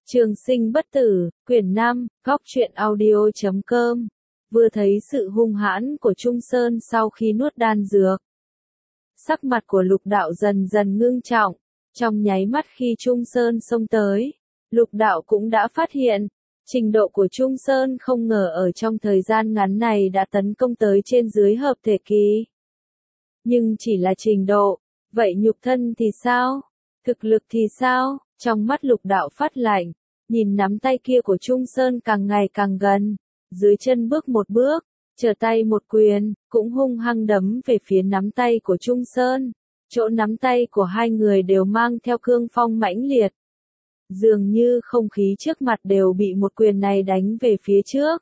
Trường sinh bất tử, quyển 5, góc truyện audio.com. Vừa thấy sự hung hãn của Trung Sơn sau khi nuốt đan dược. Sắc mặt của Lục Đạo dần dần ngưng trọng, trong nháy mắt khi Trung Sơn xông tới, Lục Đạo cũng đã phát hiện, trình độ của Trung Sơn không ngờ ở trong thời gian ngắn này đã tấn công tới trên dưới hợp thể kỳ. Nhưng chỉ là trình độ, vậy nhục thân thì sao? Thực lực thì sao? Trong mắt Lục Đạo phát lạnh, nhìn nắm tay kia của Trung Sơn càng ngày càng gần, dưới chân bước một bước, trở tay một quyền, cũng hung hăng đấm về phía nắm tay của Trung Sơn. Chỗ nắm tay của hai người đều mang theo cương phong mãnh liệt. Dường như không khí trước mặt đều bị một quyền này đánh về phía trước.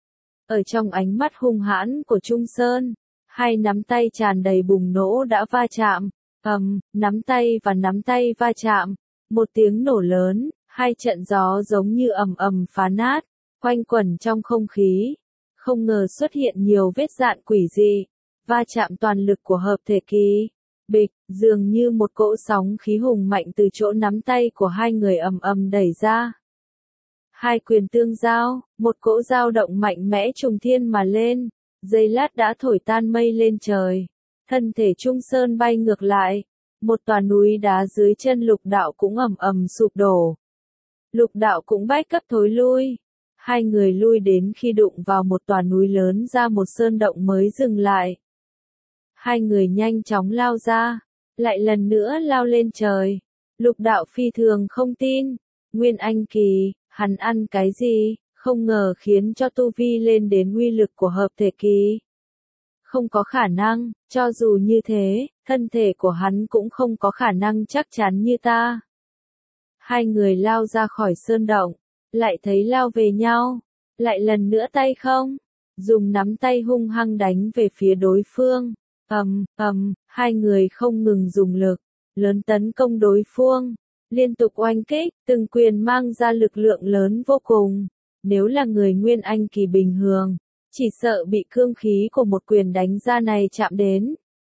Ở trong ánh mắt hung hãn của Trung Sơn, hai nắm tay tràn đầy bùng nổ đã va chạm. Nắm tay và nắm tay va chạm, một tiếng nổ lớn, hai trận gió giống như ầm ầm phá nát, quanh quẩn trong không khí. Không ngờ xuất hiện nhiều vết dạn quỷ dị, va chạm toàn lực của hợp thể kỳ. Bịch, dường như một cỗ sóng khí hùng mạnh từ chỗ nắm tay của hai người ầm ầm đẩy ra. Hai quyền tương giao, một cỗ dao động mạnh mẽ trùng thiên mà lên, giây lát đã thổi tan mây lên trời. Thân thể Trung Sơn bay ngược lại, một tòa núi đá dưới chân Lục Đạo cũng ầm ầm sụp đổ. Lục Đạo cũng bách cấp thối lui. Hai người lui đến khi đụng vào một tòa núi lớn ra một sơn động mới dừng lại. Hai người nhanh chóng lao ra, lại lần nữa lao lên trời. Lục Đạo phi thường không tin, Nguyên Anh kỳ, hắn ăn cái gì, không ngờ khiến cho tu vi lên đến uy lực của hợp thể kỳ. Không có khả năng, cho dù như thế, thân thể của hắn cũng không có khả năng chắc chắn như ta. Hai người lao ra khỏi sơn động, lại thấy lao về nhau, lại lần nữa tay không, dùng nắm tay hung hăng đánh về phía đối phương. Hai người không ngừng dùng lực, lớn tấn công đối phương, liên tục oanh kích, từng quyền mang ra lực lượng lớn vô cùng. Nếu là người Nguyên Anh kỳ bình thường, chỉ sợ bị cương khí của một quyền đánh ra này chạm đến,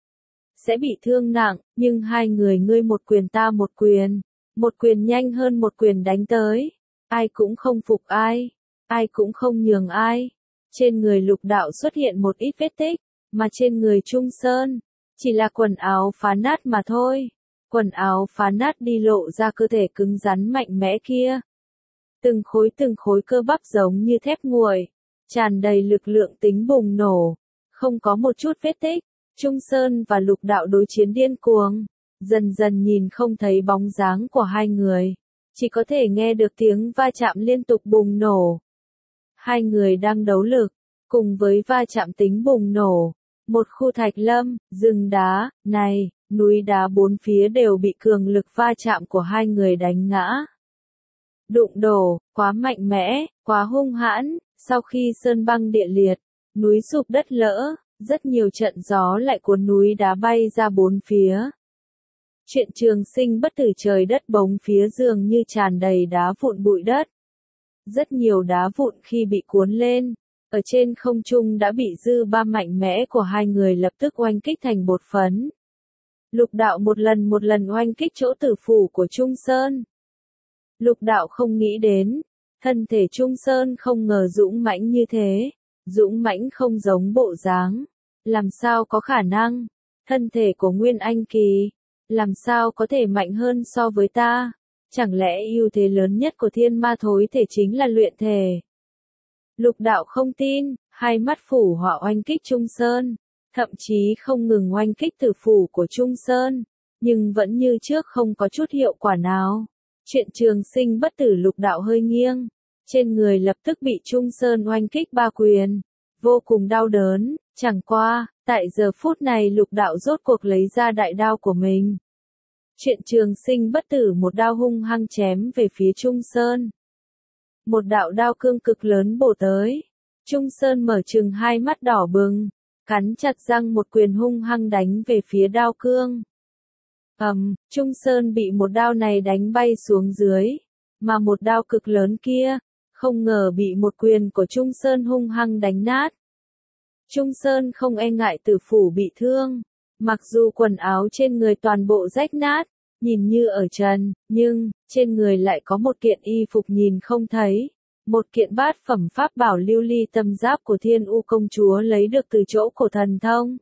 sẽ bị thương nặng, nhưng hai người ngươi một quyền ta một quyền nhanh hơn một quyền đánh tới. Ai cũng không phục ai, ai cũng không nhường ai. Trên người Lục Đạo xuất hiện một ít vết tích, mà trên người Trung Sơn, chỉ là quần áo phá nát mà thôi. Quần áo phá nát đi lộ ra cơ thể cứng rắn mạnh mẽ kia. Từng khối cơ bắp giống như thép nguội, tràn đầy lực lượng tính bùng nổ, không có một chút vết tích. Trung Sơn và Lục Đạo đối chiến điên cuồng, dần dần nhìn không thấy bóng dáng của hai người, chỉ có thể nghe được tiếng va chạm liên tục bùng nổ. Hai người đang đấu lực, cùng với va chạm tính bùng nổ, một khu thạch lâm, rừng đá, này, núi đá bốn phía đều bị cường lực va chạm của hai người đánh ngã. Đụng đổ, quá mạnh mẽ, quá hung hãn, sau khi sơn băng địa liệt, núi sụp đất lỡ, rất nhiều trận gió lại cuốn núi đá bay ra bốn phía. Chuyện trường sinh bất tử, trời đất bóng phía dường như tràn đầy đá vụn bụi đất. Rất nhiều đá vụn khi bị cuốn lên, ở trên không trung đã bị dư ba mạnh mẽ của hai người lập tức oanh kích thành bột phấn. Lục Đạo một lần oanh kích chỗ tử phủ của Trung Sơn. Lục Đạo không nghĩ đến, thân thể Trung Sơn không ngờ dũng mãnh như thế, dũng mãnh không giống bộ dáng. Làm sao có khả năng, thân thể của Nguyên Anh kỳ, làm sao có thể mạnh hơn so với ta? Chẳng lẽ ưu thế lớn nhất của thiên ma thối thể chính là luyện thể? Lục Đạo không tin, hai mắt phủ hỏa oanh kích Trung Sơn, thậm chí không ngừng oanh kích tử phủ của Trung Sơn, nhưng vẫn như trước không có chút hiệu quả nào. Chuyện trường sinh bất tử, Lục Đạo hơi nghiêng, trên người lập tức bị Trung Sơn oanh kích ba quyền, vô cùng đau đớn. Chẳng qua, tại giờ phút này Lục Đạo rốt cuộc lấy ra đại đao của mình. Chuyện trường sinh bất tử một đao hung hăng chém về phía Trung Sơn. Một đạo đao cương cực lớn bổ tới. Trung Sơn mở trừng hai mắt đỏ bừng, cắn chặt răng một quyền hung hăng đánh về phía đao cương. Trung Sơn bị một đao này đánh bay xuống dưới, mà một đao cực lớn kia, không ngờ bị một quyền của Trung Sơn hung hăng đánh nát. Trung Sơn không e ngại tử phủ bị thương, mặc dù quần áo trên người toàn bộ rách nát, nhìn như ở trần, nhưng, trên người lại có một kiện y phục nhìn không thấy, một kiện bát phẩm pháp bảo lưu ly tâm giáp của Thiên U công chúa lấy được từ chỗ cổ thần thông.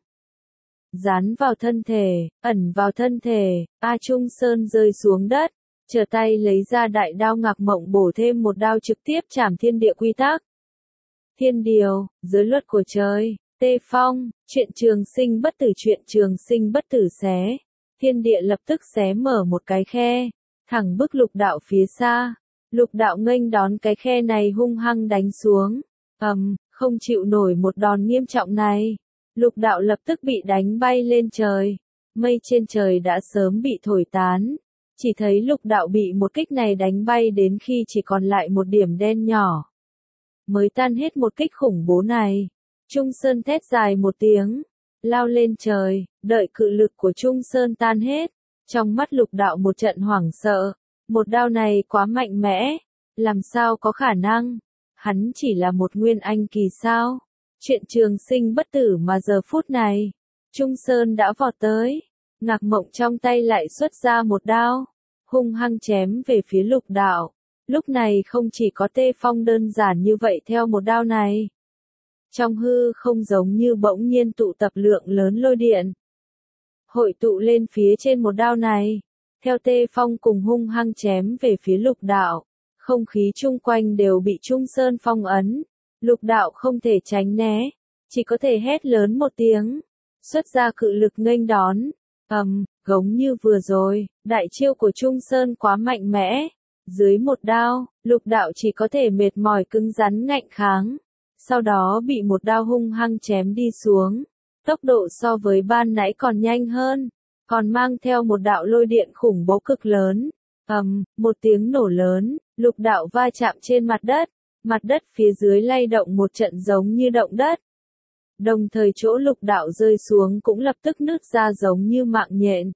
Dán vào thân thể, ẩn vào thân thể, A Trung Sơn rơi xuống đất, trở tay lấy ra đại đao Ngạc Mộng bổ thêm một đao trực tiếp chảm thiên địa quy tắc. Thiên điều, giới luật của trời, Tê Phong, chuyện trường sinh bất tử, chuyện trường sinh bất tử xé. Thiên địa lập tức xé mở một cái khe, thẳng bức Lục Đạo phía xa. Lục Đạo nghênh đón cái khe này hung hăng đánh xuống. Không chịu nổi một đòn nghiêm trọng này. Lục Đạo lập tức bị đánh bay lên trời. Mây trên trời đã sớm bị thổi tán. Chỉ thấy Lục Đạo bị một kích này đánh bay đến khi chỉ còn lại một điểm đen nhỏ. Mới tan hết một kích khủng bố này. Trung Sơn thét dài một tiếng, lao lên trời, đợi cự lực của Trung Sơn tan hết. Trong mắt Lục Đạo một trận hoảng sợ, một đao này quá mạnh mẽ, làm sao có khả năng, hắn chỉ là một nguyên anh kỳ sao, chuyện trường sinh bất tử mà giờ phút này, Trung Sơn đã vọt tới, Ngạc Mộng trong tay lại xuất ra một đao, hung hăng chém về phía Lục Đạo, lúc này không chỉ có Tê Phong đơn giản như vậy theo một đao này. Trong hư không giống như bỗng nhiên tụ tập lượng lớn lôi điện. Hội tụ lên phía trên một đao này. Theo Tê Phong cùng hung hăng chém về phía Lục Đạo. Không khí chung quanh đều bị Trung Sơn phong ấn. Lục Đạo không thể tránh né. Chỉ có thể hét lớn một tiếng. Xuất ra cự lực nghênh đón. Giống như vừa rồi, đại chiêu của Trung Sơn quá mạnh mẽ. Dưới một đao, Lục Đạo chỉ có thể mệt mỏi cứng rắn ngạnh kháng. Sau đó bị một đao hung hăng chém đi xuống. Tốc độ so với ban nãy còn nhanh hơn. Còn mang theo một đạo lôi điện khủng bố cực lớn. Một tiếng nổ lớn, Lục Đạo va chạm trên mặt đất. Mặt đất phía dưới lay động một trận giống như động đất. Đồng thời chỗ Lục Đạo rơi xuống cũng lập tức nứt ra giống như mạng nhện.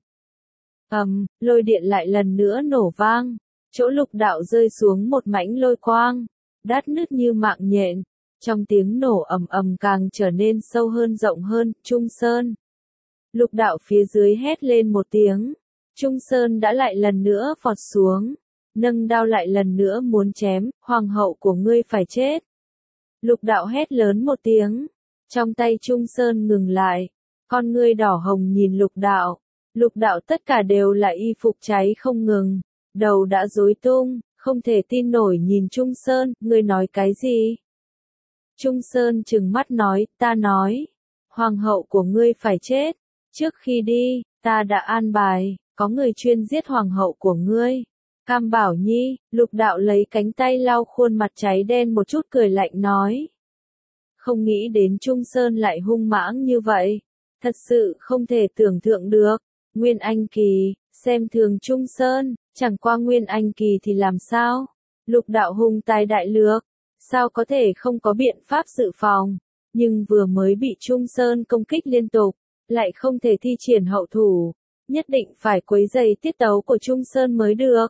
Lôi điện lại lần nữa nổ vang. Chỗ Lục Đạo rơi xuống một mảnh lôi quang. Đát nứt như mạng nhện. Trong tiếng nổ ầm ầm càng trở nên sâu hơn rộng hơn, Trung Sơn. Lục Đạo phía dưới hét lên một tiếng. Trung Sơn đã lại lần nữa vọt xuống. Nâng đao lại lần nữa muốn chém, hoàng hậu của ngươi phải chết. Lục Đạo hét lớn một tiếng. Trong tay Trung Sơn ngừng lại. Con ngươi đỏ hồng nhìn Lục Đạo. Lục Đạo tất cả đều là y phục cháy không ngừng. Đầu đã rối tung, không thể tin nổi nhìn Trung Sơn, ngươi nói cái gì? Trung Sơn trừng mắt nói, ta nói, hoàng hậu của ngươi phải chết, trước khi đi, ta đã an bài, có người chuyên giết hoàng hậu của ngươi. Cam Bảo Nhi, Lục Đạo lấy cánh tay lau khuôn mặt cháy đen một chút cười lạnh nói. Không nghĩ đến Trung Sơn lại hung mãng như vậy, thật sự không thể tưởng tượng được, Nguyên Anh Kỳ, xem thường Trung Sơn, chẳng qua Nguyên Anh Kỳ thì làm sao? Lục Đạo hung tài đại lược. Sao có thể không có biện pháp dự phòng, nhưng vừa mới bị Trung Sơn công kích liên tục, lại không thể thi triển hậu thủ, nhất định phải quấy rầy tiết tấu của Trung Sơn mới được.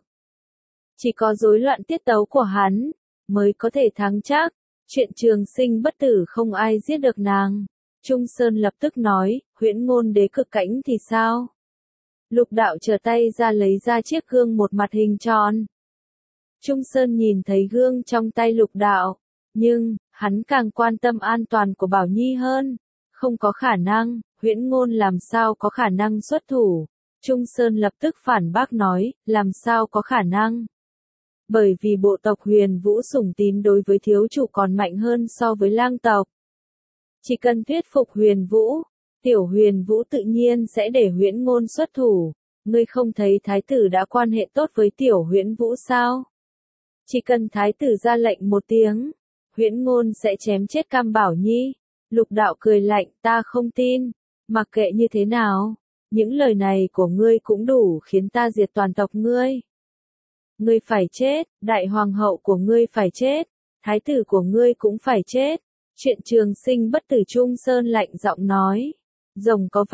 Chỉ có rối loạn tiết tấu của hắn, mới có thể thắng chắc, chuyện trường sinh bất tử không ai giết được nàng. Trung Sơn lập tức nói, Huyễn Ngôn Đế Cực Cảnh thì sao? Lục Đạo trở tay ra lấy ra chiếc gương một mặt hình tròn. Trung Sơn nhìn thấy gương trong tay Lục Đạo, nhưng, hắn càng quan tâm an toàn của Bảo Nhi hơn. Không có khả năng, Huyễn Ngôn làm sao có khả năng xuất thủ. Trung Sơn lập tức phản bác nói, làm sao có khả năng. Bởi vì bộ tộc Huyền Vũ sủng tín đối với thiếu chủ còn mạnh hơn so với lang tộc. Chỉ cần thuyết phục Huyền Vũ, tiểu Huyền Vũ tự nhiên sẽ để Huyễn Ngôn xuất thủ. Ngươi không thấy thái tử đã quan hệ tốt với tiểu Huyễn Vũ sao? Chỉ cần thái tử ra lệnh một tiếng, Huyễn Ngôn sẽ chém chết Cam Bảo Nhi. Lục Đạo cười lạnh, ta không tin, mặc kệ như thế nào, những lời này của ngươi cũng đủ khiến ta diệt toàn tộc ngươi. Ngươi phải chết, đại hoàng hậu của ngươi phải chết, thái tử của ngươi cũng phải chết. Chuyện trường sinh bất tử. Trung Sơn lạnh giọng nói. Rồng có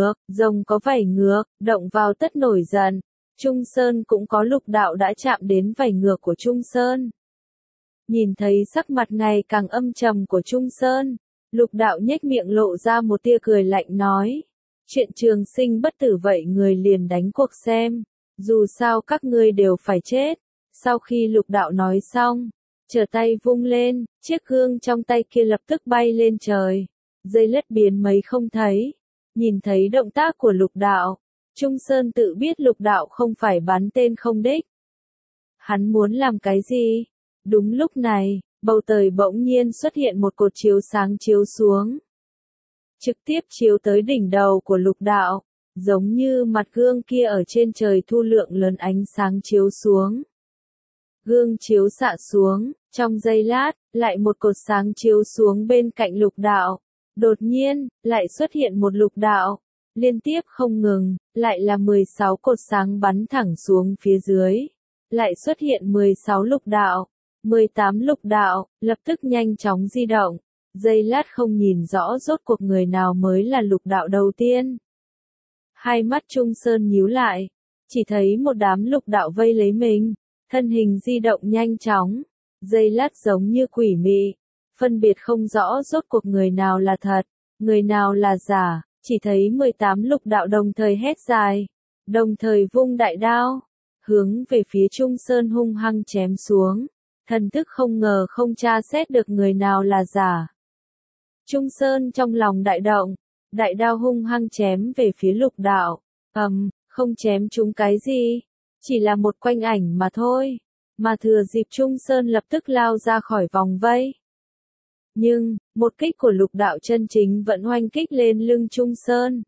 vảy ngược, động vào tất nổi giận. Trung Sơn cũng có Lục Đạo đã chạm đến vảy ngược của Trung Sơn. Nhìn thấy sắc mặt ngày càng âm trầm của Trung Sơn, Lục Đạo nhếch miệng lộ ra một tia cười lạnh nói. Chuyện trường sinh bất tử vậy người liền đánh cuộc xem. Dù sao các ngươi đều phải chết. Sau khi lục đạo nói xong, trở tay vung lên, chiếc gương trong tay kia lập tức bay lên trời. Dây lết biến mấy không thấy. Nhìn thấy động tác của lục đạo, Trung Sơn tự biết lục đạo không phải bắn tên không đích. Hắn muốn làm cái gì? Đúng lúc này, bầu trời bỗng nhiên xuất hiện một cột chiếu sáng chiếu xuống. Trực tiếp chiếu tới đỉnh đầu của lục đạo, giống như mặt gương kia ở trên trời thu lượng lớn ánh sáng chiếu xuống. Gương chiếu xạ xuống, trong giây lát, lại một cột sáng chiếu xuống bên cạnh lục đạo. Đột nhiên, lại xuất hiện một lục đạo. Liên tiếp không ngừng, lại là 16 cột sáng bắn thẳng xuống phía dưới. Lại xuất hiện 16 lục đạo, 18 lục đạo, lập tức nhanh chóng di động. Giây lát không nhìn rõ rốt cuộc người nào mới là lục đạo đầu tiên. Hai mắt Trung Sơn nhíu lại, chỉ thấy một đám lục đạo vây lấy mình, thân hình di động nhanh chóng, giây lát giống như quỷ mị, phân biệt không rõ rốt cuộc người nào là thật, người nào là giả, chỉ thấy 18 lục đạo đồng thời hét dài, đồng thời vung đại đao, hướng về phía Trung Sơn hung hăng chém xuống, thần thức không ngờ không tra xét được người nào là giả. Trung Sơn trong lòng đại động, đại đao hung hăng chém về phía lục đạo, không chém trúng cái gì, chỉ là một quanh ảnh mà thôi, mà thừa dịp Trung Sơn lập tức lao ra khỏi vòng vây. Nhưng, một kích của lục đạo chân chính vẫn oanh kích lên lưng Trung Sơn.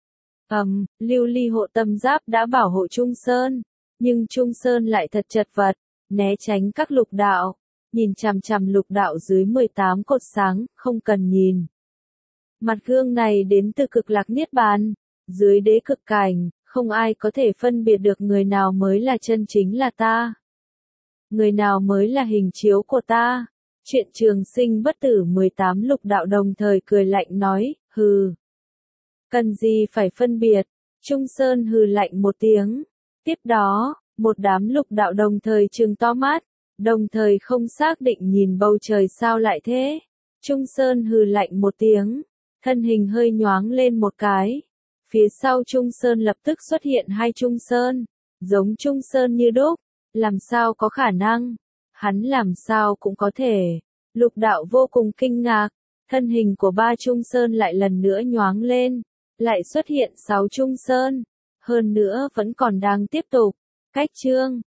Lưu ly hộ tâm giáp đã bảo hộ Trung Sơn, nhưng Trung Sơn lại thật chật vật, né tránh các lục đạo, nhìn chằm chằm lục đạo dưới 18 cột sáng, không cần nhìn. Mặt gương này đến từ cực lạc niết bàn, dưới đế cực cảnh, không ai có thể phân biệt được người nào mới là chân chính là ta. Người nào mới là hình chiếu của ta. Chuyện trường sinh bất tử 18 lục đạo đồng thời cười lạnh nói, hừ. Cần gì phải phân biệt, Trung Sơn hừ lạnh một tiếng. Tiếp đó, một đám lục đạo đồng thời trừng to mắt, đồng thời không xác định nhìn bầu trời sao lại thế. Trung Sơn hừ lạnh một tiếng, thân hình hơi nhoáng lên một cái. Phía sau Trung Sơn lập tức xuất hiện hai Trung Sơn, giống Trung Sơn như đúc, làm sao có khả năng, hắn làm sao cũng có thể. Lục đạo vô cùng kinh ngạc, thân hình của ba Trung Sơn lại lần nữa nhoáng lên, lại xuất hiện 6 Trung Sơn, hơn nữa vẫn còn đang tiếp tục. Cách chương